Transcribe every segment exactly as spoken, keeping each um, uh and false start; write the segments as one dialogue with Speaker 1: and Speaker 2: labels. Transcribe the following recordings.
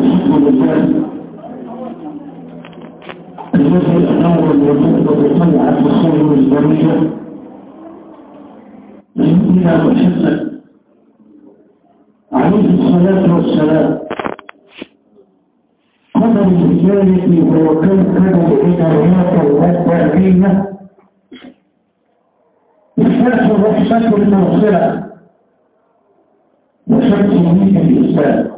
Speaker 1: الحمد لله الذي أنار الوجود بطلعة الخير البرية سيدنا محمد عليه الصلاة والسلام قدر الرجالة وكوكب العنايات والتأمينة إحساس الرحمة الموصلة وشمس دين الإسلام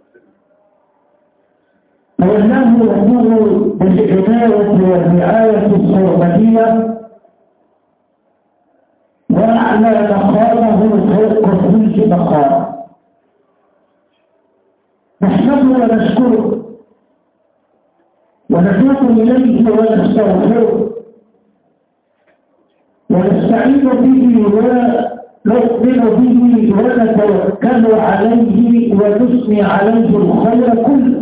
Speaker 1: فإنه يقول بالعناية والرعاية الصوبانية وأعلى مقامه فوق كل مقام نحمده ونشكره ونتوب إليه ونستغفره ونستعين به ونؤمن به ونتوكل عليه ونثني عليه الخير كله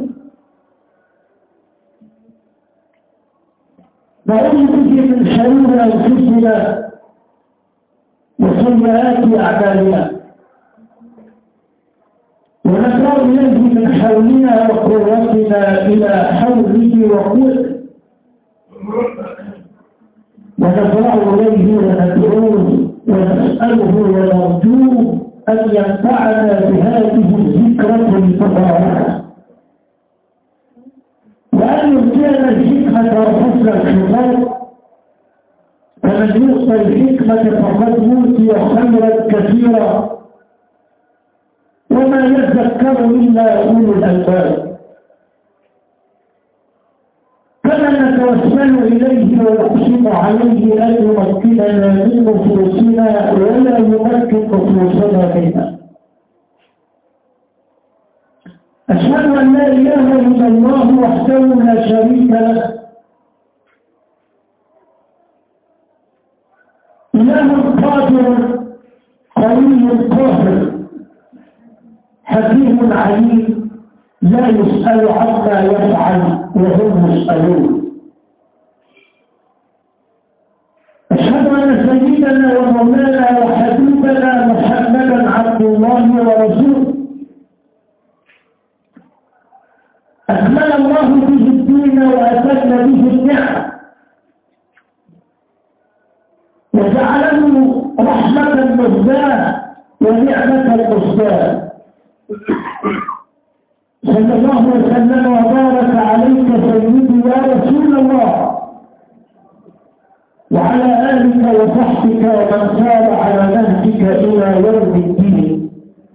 Speaker 1: نعوذ به من شرور أنفسنا وسيئات أعمالنا ونسأل إليه من حولنا وقوتنا إلى حوله وقوته ونفرع إليه وندعوه ونسأله ونرجوه أن ينفعنا بهذه الذكرى المباركة وأن يؤتينا الحكمة وحسن الخطاب فمن يؤتى الحكمة فقد أوتي خيرا كثيرا وما يذكر إلا أولو الألباب كما نتوسل إليه ونقسم عليه أن يمكننا من نفوسنا ولا يمكن نفوسنا منا أشهد أن لا إله إلا الله وحده لا شريك له إله قادر قوي قاهر حكيم عليم لا يسأل عما يفعل وهم يسألون أشهد أن سيدنا ومولانا وحبيبنا محمدا عبد الله ورسوله أكمل الله به الدين وأتم به النعم وجعله رحمة مهداة ونعمة مهداة صلى الله وسلم وبارك عليك سيدي يا رسول الله وعلى آلك وصحبك ومن سار على نهجك إلى يوم الدين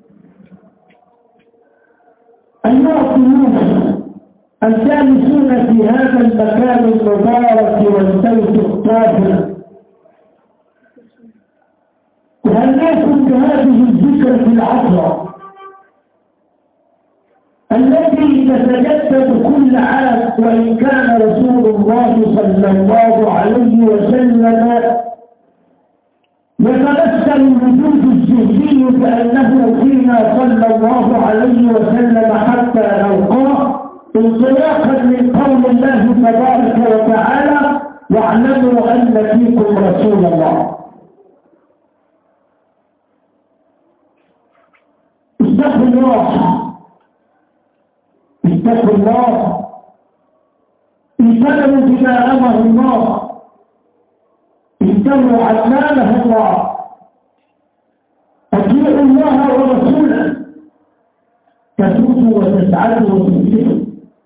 Speaker 1: أيها الضيوف الجالسون في هذا المكان المبارك والبيت الطاهر وهناكم بهذه الذكرى العطرة التي تتجدد كل عام وإن كان رسول الله صلى الله عليه وسلم يتمثل الوجود الذهني بأنه فينا صلى الله عليه وسلم حتى نلقاه انطلاقا من قول الله تبارك وتعالى واعلموا أن فيكم رسول الله. اتقوا الله اتقوا الله اتبعوا بما أمر الله اتبعوا عماله الله اطيعوا الله ورسوله تفوزوا وتسعدوا وتفلحوا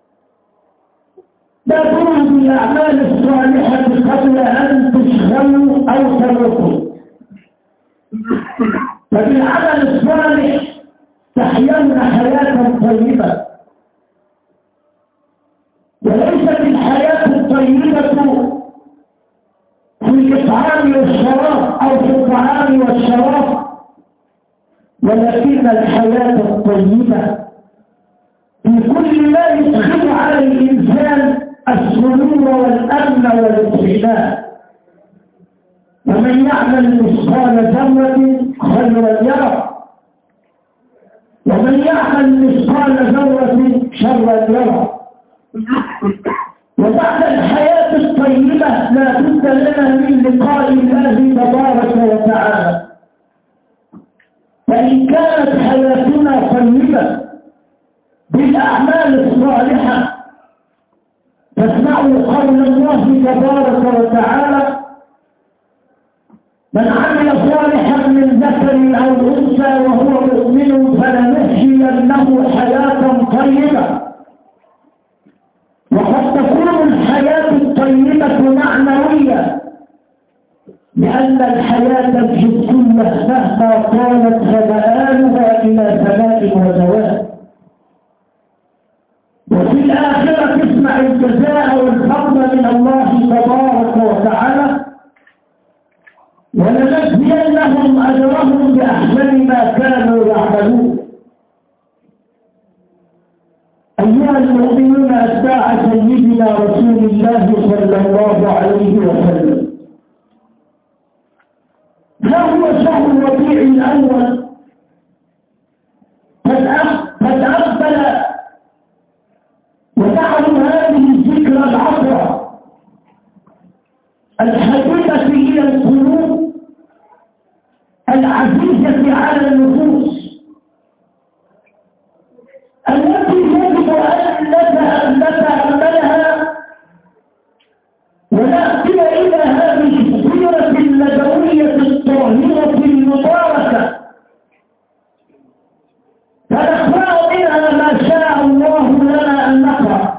Speaker 1: لا تروا بالأعمال الصالحة قبل أن تشغلوا أو تركوا فبالعمل الصالح تحيون حياة طيبة وليست الحياة الطيبة في الإطعام والشراب أو في الطعام والشراب ولكن الحياة الطيبة في كل ما يدخل على الإنسان السرور والأمن والاطمئنان ومن يعمل مثقال ذرة خيرا يره ومن يعمل مثقال ذرة شرا يره وبعد الحياة الطيبة لا بد لنا من لقاء الله تبارك وتعالى فإن كانت حياتنا طيبة بالأعمال الصالحة. فاسمعوا قول الله تبارك وتعالى: من عمل صالحا من ذكر أو أنثى وهو مؤمن فلنحيينه حياة طيبة. وقد تكون الحياة الطيبة معنوية، لأن الحياة الجسدية مهما طالت فمآلها إلى فناء وزوال. وفي الآخرة تسمع الجزاء والفضل من الله تبارك وتعالى: ولنجزينهم أجرهم بأحسن ما كانوا يعملون. أيها المؤمنون أتباع سيدنا رسول الله صلى الله عليه وسلم، ها هو شهر الربيع الأول قد أقبل، وتعلم هذه الذكرى العطرة الحبيبة إلى القلوب العزيزة على النفوس، التي يجب أن نتأملها ونأتي إلى هذه السيرة النبوية الطاهرة المباركة، فنقرأ منها ما شاء الله لنا أن نقرأ،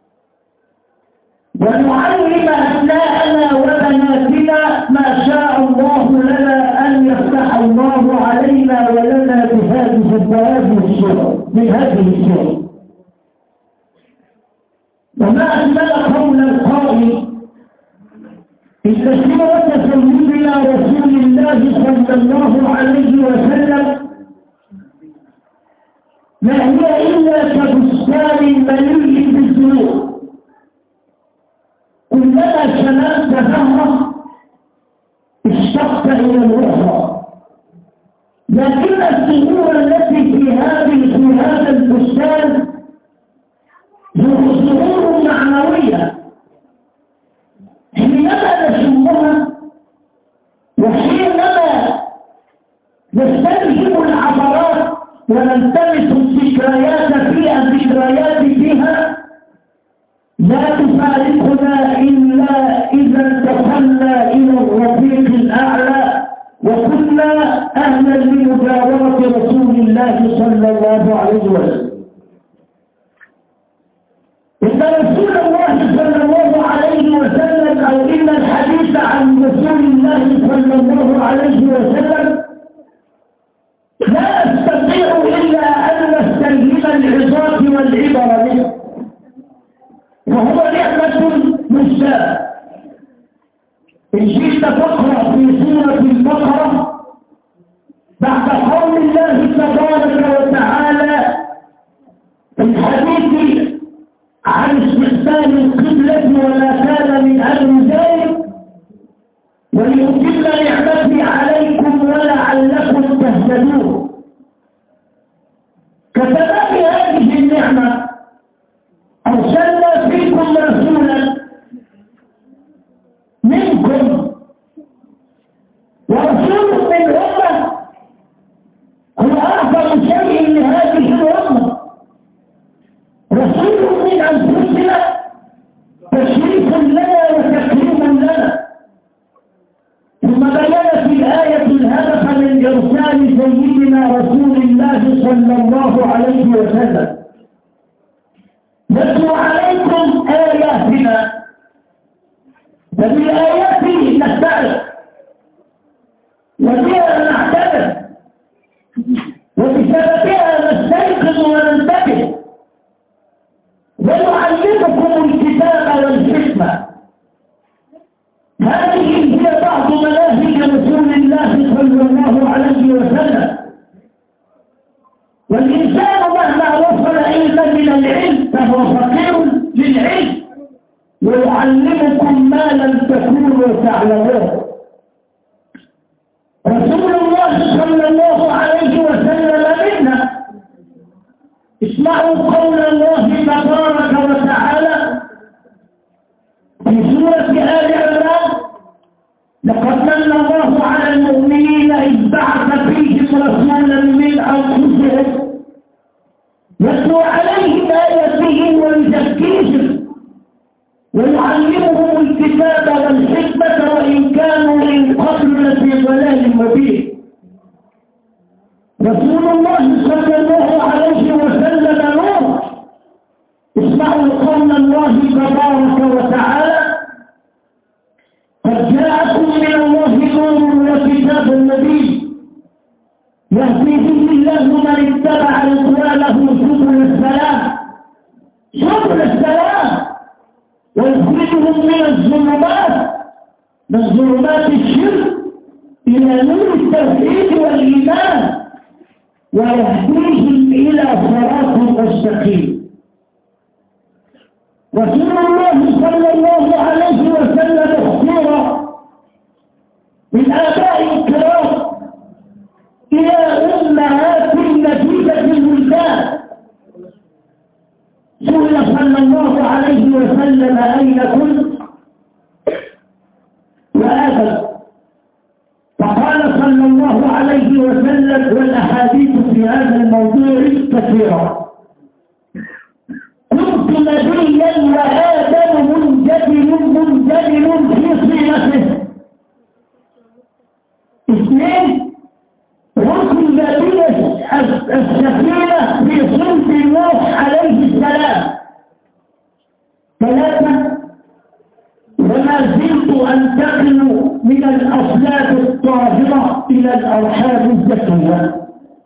Speaker 1: ونعلم أبناءنا وبناتنا ما شاء الله لنا أن يفتح الله علينا ولنا بهذه بهذه السورة من هذه السورة. وما أجمل قول القائل: إن سيرة سيدنا رسول الله صلى الله عليه وسلم ما هي إلا كبستان مليء بالزهور، كلما شملت زهرة اشتقت إلى الأخرى، لكن الزهور التي في هذه في هذا البستان زهور معنوية، حينما نشمها وحينما نستلهم العبرات ونلتمس الذكريات فيها الذكريات فيها لا تفارقنا إلا إذا انتقلنا إلى الرفيق الأعلى وكنا أهلا لمجاورة رسول الله صلى الله عليه وسلم. إن رسول الله صلى الله عليه وسلم أو إن الحديث عن رسول الله صلى الله عليه وسلم لا أستطيع إلا أن نستلهم العظات والعبر منه، وهو نعمة مشتاة. إن شئت تقرأ في سورة البقرة بعد قول الله تبارك وتعالى في الحديث عن استقبال القبلة وما كان من أمر ذلك وليتم نعمتي عليكم ولعلكم تهتدون. كتمام هذه النعمة أرسلنا فيكم رسولا منكم، ورسول من أمة هو أعظم شيء لهذه الأمة، رسول من أنفسنا تشريف لنا وتكريم لنا. ثم بين في الآية الهدف من إرسال سيدنا رسول الله صلى الله عليه وسلم: نتلو عليكم آياتنا، فبالآيات نستعرف وبها نعتبر وبسببها نستيقظ وننتبه ونعلمكم الكتاب والحكمة. هذه هي بعض مناهج رسول الله صلى الله عليه وسلم. والإنسان مهما وصل إلى من العلم فهو فقير للعلم، ويعلمكم ما لم تكونوا تعلمون. رسول الله صلى الله عليه وسلم منا. اسمعوا قول الله تبارك وتعالى في سورة آل عمران: لقد من الله على المؤمنين إذ بعث فيهم رسولا من أنفسهم يتلو عليهم بآياتهم ويزكيهم ويعلمهم الكتاب والحكمة وإن كانوا من قبل في ضلال مبين. رسول الله صلى الله عليه وسلم نور. اسمعوا قول الله تبارك وتعالى: قد جاءكم من الله نور وكتاب مبين يهدي به الله من اتبع رضوانه سبل السلام سبل السلام ويخرجهم من الظلمات من ظلمات الشرك إلى نور التوحيد والإيمان ويهديهم إلى صراط مستقيم. رسول الله صلى الله عليه وسلم اختار من آباء الكرام إلى أمهات نتيجة الولدان. سئل صلى الله عليه وسلم: أين كنت؟ وآدم. فقال صلى الله عليه وسلم، والأحاديث في هذا الموضوع كثيرة: كنت نبيا وآدم منجدل منجدل في صيغته. اثنين: ركب بي السفينة في صلب نوح عليه السلام. ثلاثة: وما زلت أنتقل من الأصلاب الطاهرة إلى الأرحام الزكية.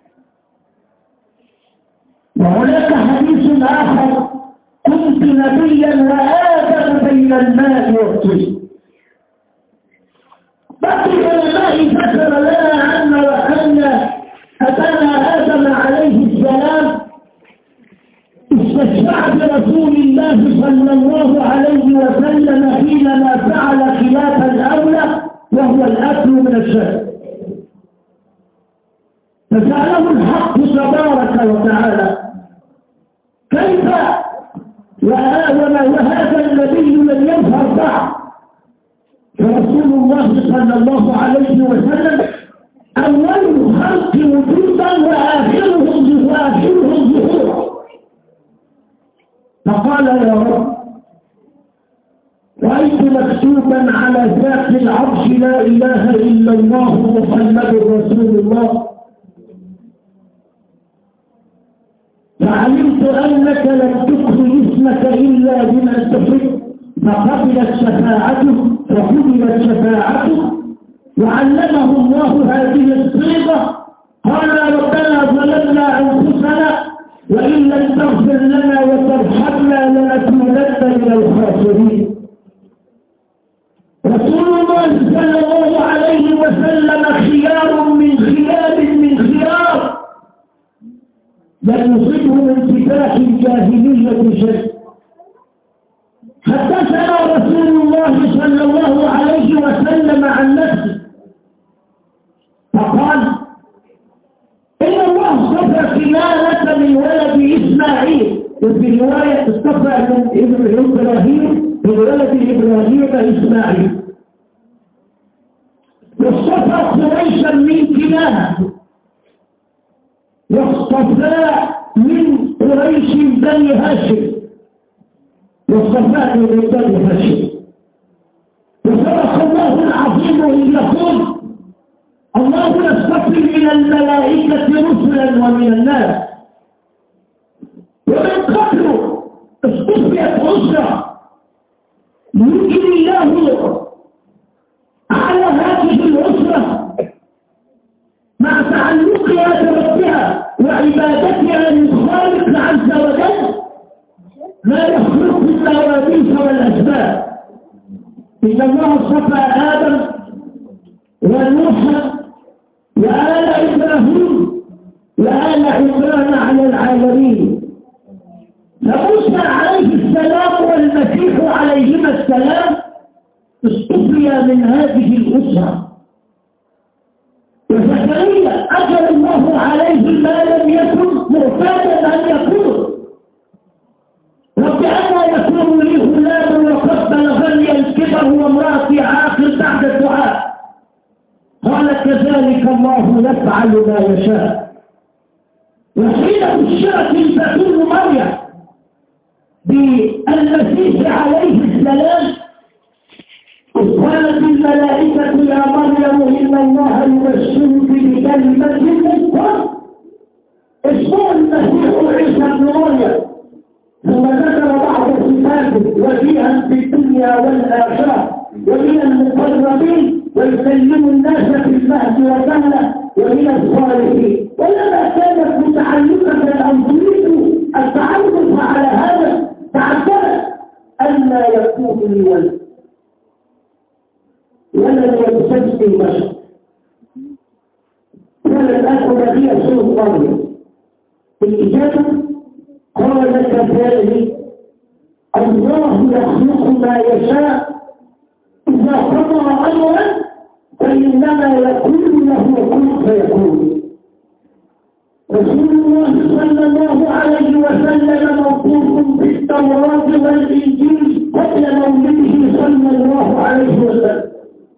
Speaker 1: وهناك حديث آخر: كنت نبيا وآدم بين الماء والطين. بقي الماء ذكر لنا أن وأن أبانا آدم عليه السلام استشفع برسول الله صلى الله عليه وسلم حينما فعل خلاف الأولى وهو الأكل من الشرك. فسأله الحق تبارك وتعالى: كيف وهذا النبي لم يظهر بعد؟ فرسول الله صلى الله عليه وسلم أول الخلق وجودا وآخرهم وآخرهم ظهورا. فقال: يا رب، رأيت مكتوبا على ذات العرش: لا إله إلا الله محمد رسول الله. فعلمت أنك لم تخرج اسمك إلا بمن تحب. فقبلت شفاعته وقبلت شفاعته وعلمه الله هذه الصيغة. قال: ربنا ظلمنا أنفسنا وإن لم تغفر لنا وترحمنا لنكونن من الخاسرين. رسول الله صلى الله عليه وسلم خيار من خيار من خيار لم يصبه من كفاح الجاهلية شيء. حدثنا رسول الله صلى الله عليه وسلم عن نفسه فقال: إن الله اصطفى كنانة من ولد إسماعيل، وفي رواية اصطفى من إبراهيم من ولد إبراهيم إسماعيل، واصطفى قريشا من كنانة، واصطفى من قريش بني هاشم، واصطفى من بني هاشم. وصدق الله العظيم إن يقول: الله يصطفي من الملائكة رسلا ومن الناس. ومن قبله اصطفيت أسرة يجري الله على هذه الأسرة مع تعلقها بربها وعبادتها للخالق عز وجل لا يخلق التوابيس والأسباب. إن الله اصطفى آدم ونوحا وآل إبراهيم وآل عمران على العالمين. فموسى عليه السلام والمسيح عليهما السلام اصطفي من هذه الأسرة. وزكريا أجل الله عليه ما لم يكن معتادا أن يكون. رب أنى يكون لي غلام وقد بلغني الكبر وامرأتي عاقر بعد الدعاء. قال: كذلك الله يفعل ما يشاء. وحين بشرت البتول مريم بالمسيح عليه السلام قالت الملائكة يا مريم إن الله يبشرك بكلمة منه اسمه المسيح عيسى بن مريم. ثم ذكر بعض صفاته وجيها في الدنيا والآخرة ومن المقربين ويكلم الناس في المهد وكهلا ومن الصالحين. ولما كانت متعلقة أو تريد التعرف على هذا تعجبت ألا يكون لي ولد ولم يمسسني بشر ولم أكن لي سوء مريم. الإجابة قال كذلك الله يخلق ما يشاء إذا قضى أمرا فإنما يكون له كن فيكون. رسول الله صلى الله عليه وسلم موصوف بالتوراة والإنجيل قبل مولده صلى الله عليه وسلم.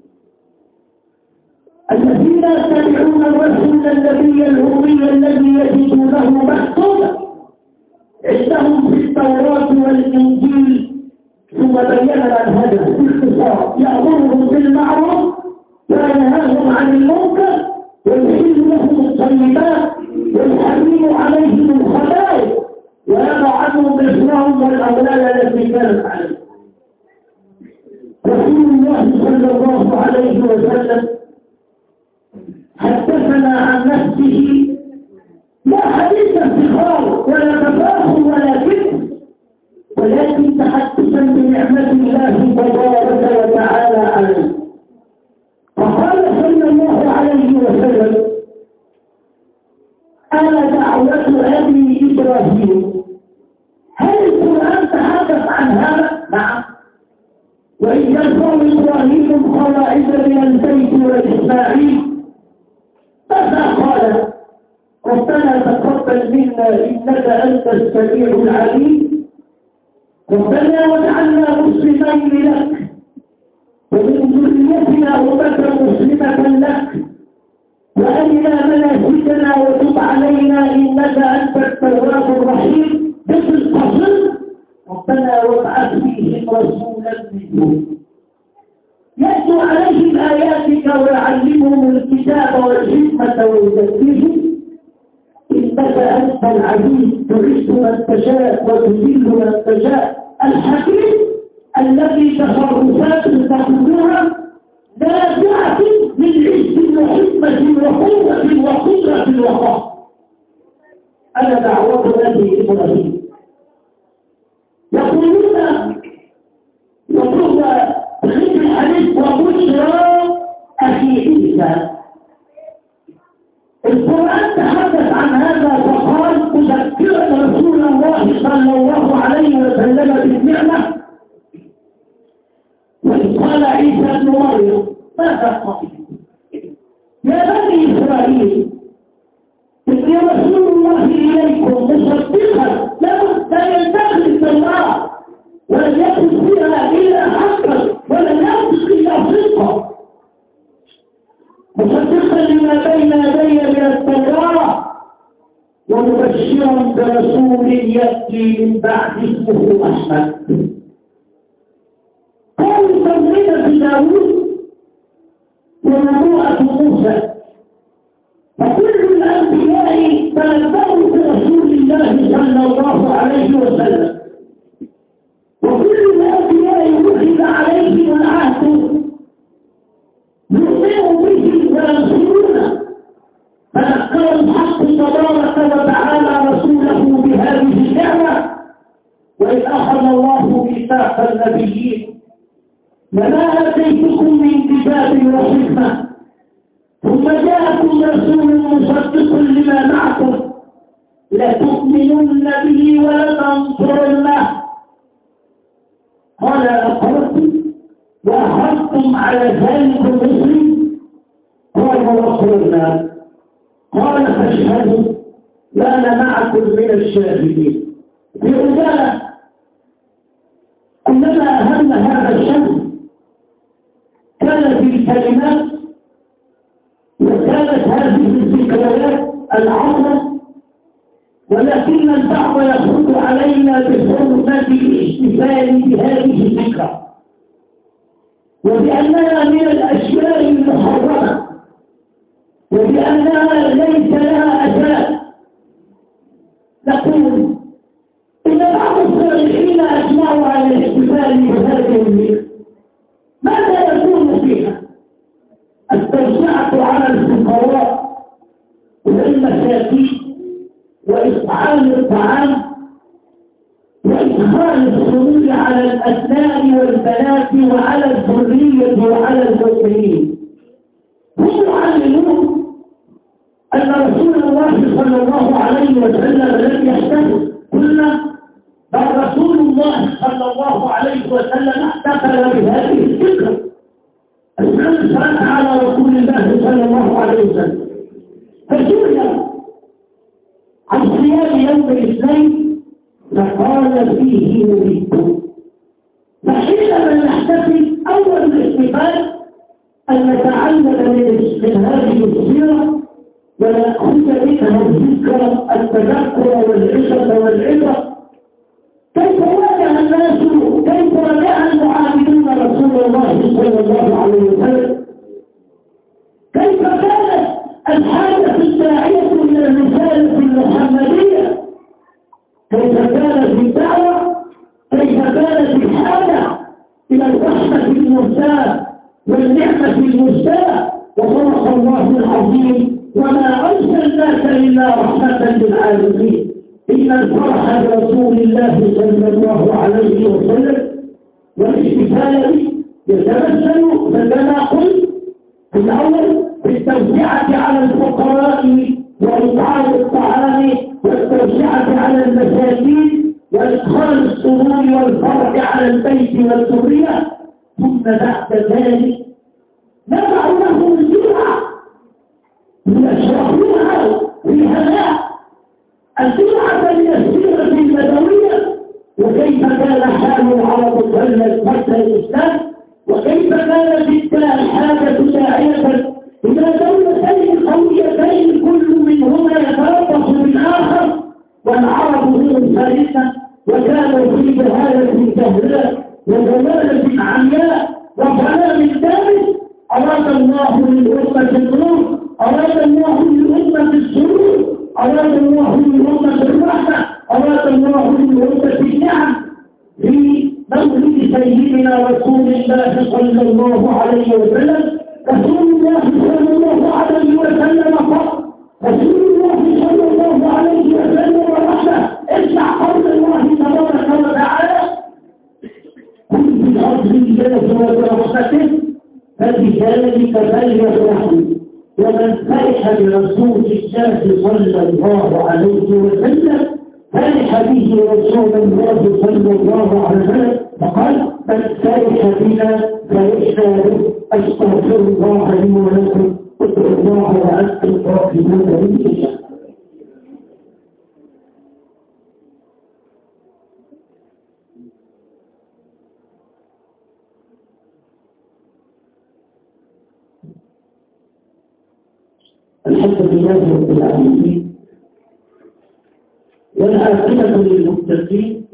Speaker 1: الذين يتبعون الرسول النبي الأمي الذي يجدونه مكتوبا عندهم في التوراة والإنجيل ثم بين الهدف باختصار يأمرهم بالمعروف وينهاهم عن المنكر ويحل لهم الطيبات ويحرم عليهم الخبائث ويضع عنهم إصرارهم والأغلال التي كانت عليهم. رسول الله صلى الله عليه وسلم حدثنا عن نفسه لا حديث افتخار ولا تفاخر ولا كذب ولكن تحدثا بنعمة الله تبارك وتعالى عليه. فقال صلى الله عليه وسلم أنا دعوة أبي إبراهيم. هل القرآن تحدث عن هذا؟ نعم. وإذ يرفع إبراهيم القواعد من البيت وإسماعيل ماذا قال؟ ربنا تقبل منا إنك أنت السميع العليم ربنا واجعلنا مسلمين لك ومن ذريتنا أمة مسلمة لك وأرنا مناسكنا وتب علينا إنك أنت التواب الرحيم. مثل قصر ربنا وابعث فيهم رسولا منهم يتلو عليهم آياتك ويعلمهم الكتاب والحكمة ويزكيهم إنك أنت العزيز تعز من تشاء وتذل من تشاء الحكيم الذي تصرفات تقولها نازعة من عز وحكمة وقوة وقدرة وقهر. أنا دعوة أبي إبراهيم. يقولون يقولون بخير الحديث وبشرى أخي عيسى. القرآن تحدث عن هذا فقال تذكر رسول الله صلى الله عليه وسلم بالنعمة. وإذ قال عيسى ابن مريم ماذا قال؟ يا بني إسرائيل إني رسول الله إليكم مصدقا لا ينتقل التوراة ولم يكن فيها إلا حقا ولم ينطق إلا صدقا مصدقا لما بين يدي من التوراة ومبشرا برسول يأتي من بعد اسمه أحمد. قالوا تمرين داوود ونبوءة موسى فكل الأنبياء تنبأوا برسول الله صلى الله عليه وسلم وكل الأنبياء وجد عليهم العهد يؤمنوا به وينصرونه. فذكر الحق تبارك وتعالى رسوله بهذه النعمة وإذ أخذ الله ميثاق النبيين لما آتيتكم من كتاب وحكمة ثم جاءكم رسول مصدق لما معكم لتؤمنن به ولتنصرنه. قال أقررتم وأخذتم على ذلك المسلم؟ قالوا أقررنا. قال فاشهدوا وأنا معكم من الشاهدين. في رسالة كلما أهم هذا الشخص كان في الكلمات وكانت هذه الذكريات العظمى ولكن البعض يخرج علينا بحرمة الاحتفال بهذه الذكرى، وبأنها من الأشياء المحرمة، وبأنها ليس لها أساس. نقول إن بعض الصالحين أجمعوا على الاحتفال بهذه الذكرى. ماذا يكون فيها؟ التوسعة على الفقراء والمساكين، وإطعام الطعام، وإدخال السرور على الأبناء والبنات وعلى الذرية وعلى المؤمنين. هم يعلمون أن رسول الله صلى الله عليه وسلم لم يحتفل. قلنا بل رسول الله صلى الله عليه وسلم احتفل بهذه الذكرى. الناس صلت على رسول الله صلى الله عليه وسلم، فسئل عن صيام يوم الاثنين فقال فيه نريد. فحينما نحتفل اول الاحتفال ان نتعلم من هذه السيره وناخذ منها الذكر التذكر والعشره والعبره. كيف واجه الناس، كيف واجه المعاملون رسول الله صلى الله عليه وسلم، كيف كانت الحاجة الداعية إلى الرسالة المحمدية، كيف كانت الدعوة، كيف كانت الحاجة إلى الرحمة المرساة والنعمة المرساة. وصدق الله العظيم: وما أرسلناك إلا رحمة للعالمين. إن الفرح برسول الله صلى الله عليه وسلم والاحتفال به يتمثل كما قلت في الأول بالتوسعة على الفقراء وإطعام الطعام، والتوسعة على المساكين، وإدخال السرور والفرح على البيت والذرية. ثم بعد ذلك نضع له الجرعة ليشربوها في هناء، الجرعة من السيرة النبوية، وكيف كان حال العرب قبل فتح الإسلام، وكيف كانت الحاجة داعية إلى دولتين قويتين كل منهما يتربص بالآخر، والعرب هم الخليفة، وكانوا في جهالة جهلاء وضلالة عمياء وظلام دامس. أراد الله للأمة النور، أراد الله للأمة السرور، أراد الله للأمة الرحمة، أراد الله للأمة النعم. في مولد سيدنا رسول الله صلى الله عليه وسلم، رسول الله صلى الله عليه وسلم قال: رسول الله صلى الله عليه وسلم رحمة. اسمع قول الله تبارك وتعالى: كن في الأرض رجالا ورحمته فبذلك فليفرحوا. ومن فرح برسول الله صلى الله عليه وسلم فرح به رسول الله صلى الله عليه وسلم، فقال: من فرح بنا فرحنا به. استغفر الله لي ولكم، ادعوا الله وانتم راحمون بالإجابة. الحمد لله رب العالمين، والعاقبة للمتقين،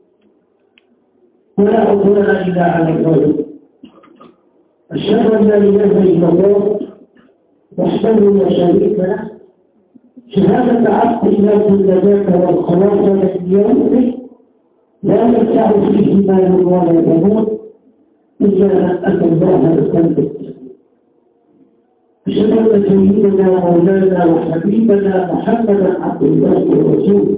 Speaker 1: ولا عذر إلا على الظالمين. أشهد أن لا إله إلا الله وحده لا شريك له، شهادة عبد الله النجاة والخلاص من يوم لا يرجع فيه مال ولا بنون إلا أن أتى الله بقلب. أشهد أن سيدنا مولانا وحبيبنا محمدا عبد الله ورسوله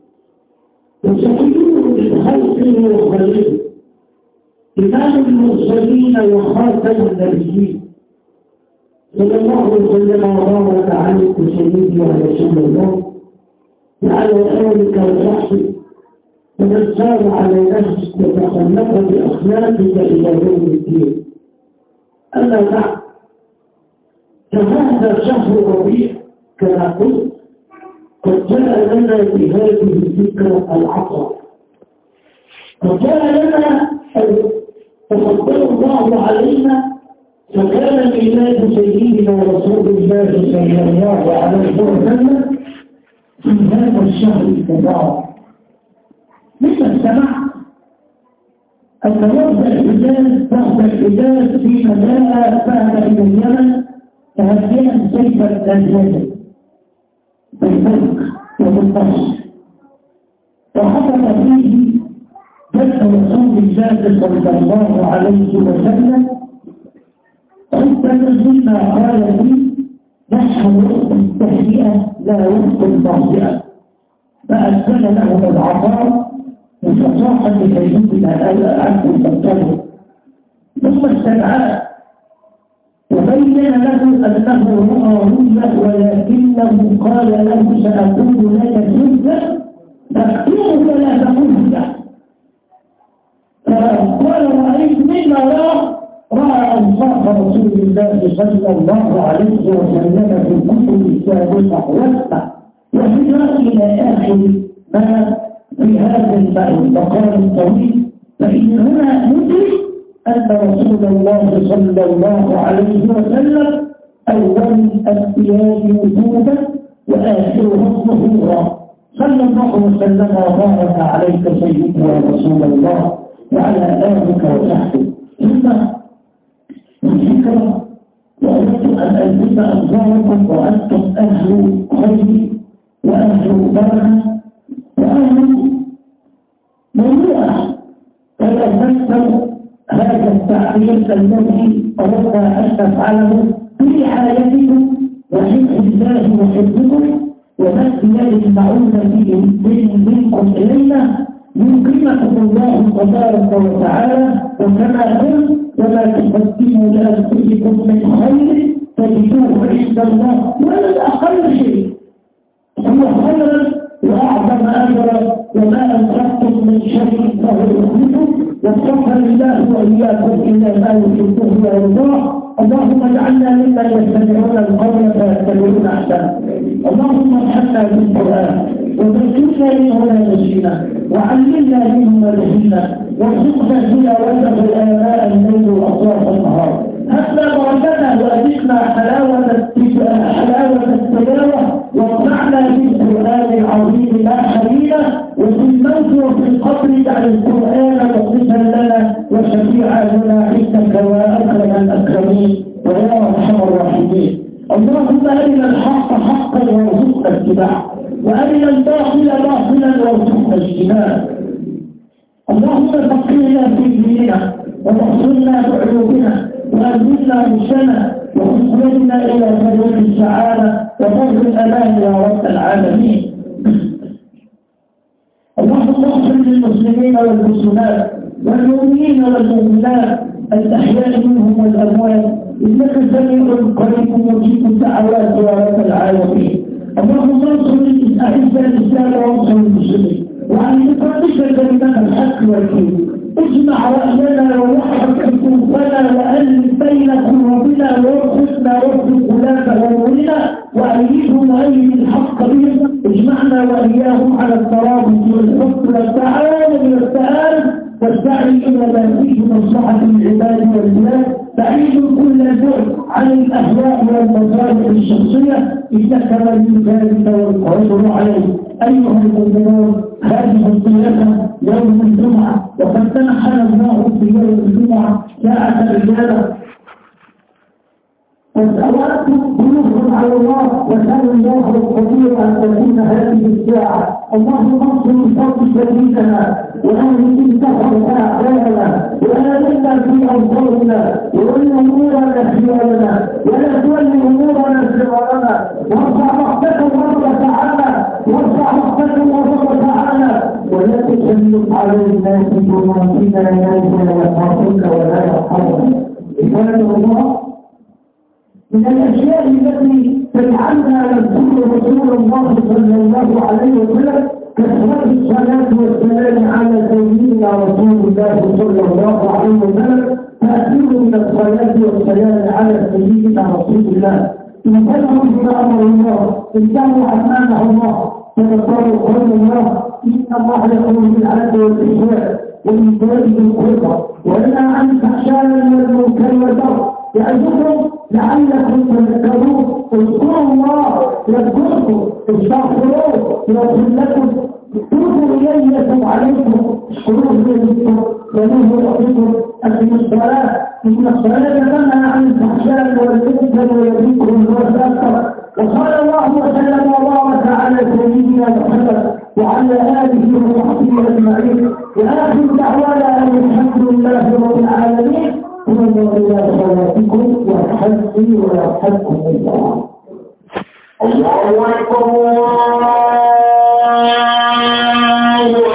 Speaker 1: وصفيه من خلقه وخليله، إمام المرسلين وخاتم النبيين، صلى الله عليه وسلم وبارك عليك سيدي ورسول الله وعلى آلك وصحبه ومن سار على نفسك وتخلق بأخلاقك إلى يوم الدين. أما بعد، فهذا شهر ربيع كما قلت قد جاء لنا بهذه الذكرى العطرة، قد جاء لنا تفضل الله علينا، فكان ميلاد سيدنا رسول الله صلى الله عليه وسلم في هذا الشهر المبارك. مثل سمع أن يرضى الحجاز تحت الحجاز في مجاء بعد إلى اليمن تهجئا سيف النجاة بالفلك وبالنصر، وحصل فيه جد رسول الله صلى الله عليه وسلم ربما مما قال فيه نحن وقت التهيئة لا وقت التهيئة، فأسكن له العطاء وفصاحا لتجديدنا الآن عنه المبتدئ، ثم استدعاه وبين له أنه رأى رؤيا ولكنه قال له سأقول لك جزءا فاكتبه فلا تقول له. فقال رأيت مما رأى رأى أنصاف رسول الله صلى الله عليه وسلم في الكتب السابقة والسابقة وفي إلى آخر ما في هذا المقام الطويل. فإن هنا ندرك أن رسول الله صلى الله عليه وسلم أول الأنبياء وجودا وآخرهم ظهورا، صلى الله وسلم وبارك عليك سيدنا يا رسول الله وعلى آلك وصحبه. ثم الفكرة وأردت أن ألفت أنظاركم وأنتم أهل خير وأهل بركة وأهل موضوع فلنذكر هذا التعبير الذي أردنا أن نفعله برعايتكم وحفظ الله وحفظكم ومد يد المعونة منكم إلينا يكرمكم الله تبارك وتعالى. وكما قلت وما تقدموا لأنفسكم من خير تجدوه عند الله ولا أقل شيء هو خيرا وأعظم أجرا وما أنفقتم من شيء فهو يخلفه وصفى الله وإياكم إلى ما يحبه ويرضاه. اللهم اجعلنا ممن يستمعون القول فيتبعون أحسنه. اللهم ارحمنا بالقرآن وذكرنا منه ما نسينا وعلمنا منه ما جهلنا وارزقنا تلاوته آناء الليل وأطراف النهار. هبنا بركتنا وأذقنا حلاوة حلاوة التلاوة وارفعنا بالقرآن العظيم لا حرينا وفي الموت وفي القبر اجعل القرآن مقدسا لنا وشفيعا لنا عندك وأكرم الأكرمين ويا أرحم الراحمين. اللهم أرنا الحق حقا وارزقنا اتباعه وأرنا الباطل باطلا وارزقنا اجتنابه. اللهم فقهنا في ديننا وتحصلنا بعيوبنا وأنزلنا رشدنا وخذنا إلى طريق السعادة وفضل الأمان يا رب العالمين. اللهم اغفر للمسلمين والمسلمات والمؤمنين والمؤمنات الأحياء منهم والأموات إنك سميع قريب مجيب الدعوات يا رب العالمين. اللهم انصر أعز الإسلام وانصر المسلمين وعن تقدس كلمة الحق والدين. اجمع رأينا ووحد حكومتنا وألف بين قلوبنا وارزقنا وارزق ولاة أمورنا وأيدهم وأيد الحق بهم. اجمعنا وإياهم على الترابط والحب والتعاون والتآلف والسعي إلى ما فيه مصلحة العباد والبلاد بعيد كل البعد عن الأهواء والمصالح الشخصية إنك ولي ذلك والقادر عليه. أيها المؤمنون هذه الضيافة يوم الجمعة وقد تنحل الله في يوم الجمعة ساعة الإجابة فسألتم بنصر على الله وسأل الله القدير أن تكون هذه الساعة. اللهم انصر بفضل سبيلنا وأهل انتهر أعداءنا وآمنا في أوطاننا وولي أمورنا خيارنا ولا تولي أمورنا شرارنا وارفع رحمتك وغضبك عنا وارفع رحمتك وغضبك عنا ولا تسلط على الناس بمعصينا إليك لا يخافك ولا يرحمنا. عباد الله من الأشياء التي تجعلنا نذكر رسول الله صلى الله عليه وسلم كثرة الصلاة والسلام على سيدنا رسول الله صلى الله عليه وسلم. تأثير من الصلاة والسلام على سيدنا رسول الله انتبهوا بما أمر الله انتبهوا أمانه الله تذكروا قول الله إن الله يقول بالعدل والإحسان والإنسان بالقربى وينهى عن الفحشاء والمنكر والبغي يعظكم لعلكم تذكرون. اذكروا الله يذكركم استغفروه يغفر لكم توبوا إليه يتوب عليكم اشكروه بيدكم ومنه يعطيكم أقيموا الصلاة إن الصلاة تنهى عن الفحشاء والمنكر ويذكر الوسط. وصلى الله وسلم وبارك على سيدنا محمد وعلى آله وصحبه أجمعين. وآخر دعوانا أن الحمد لله رب العالمين. ومن إلى صلاتكم وارحمني ويرحمكم الله. الله أكبر.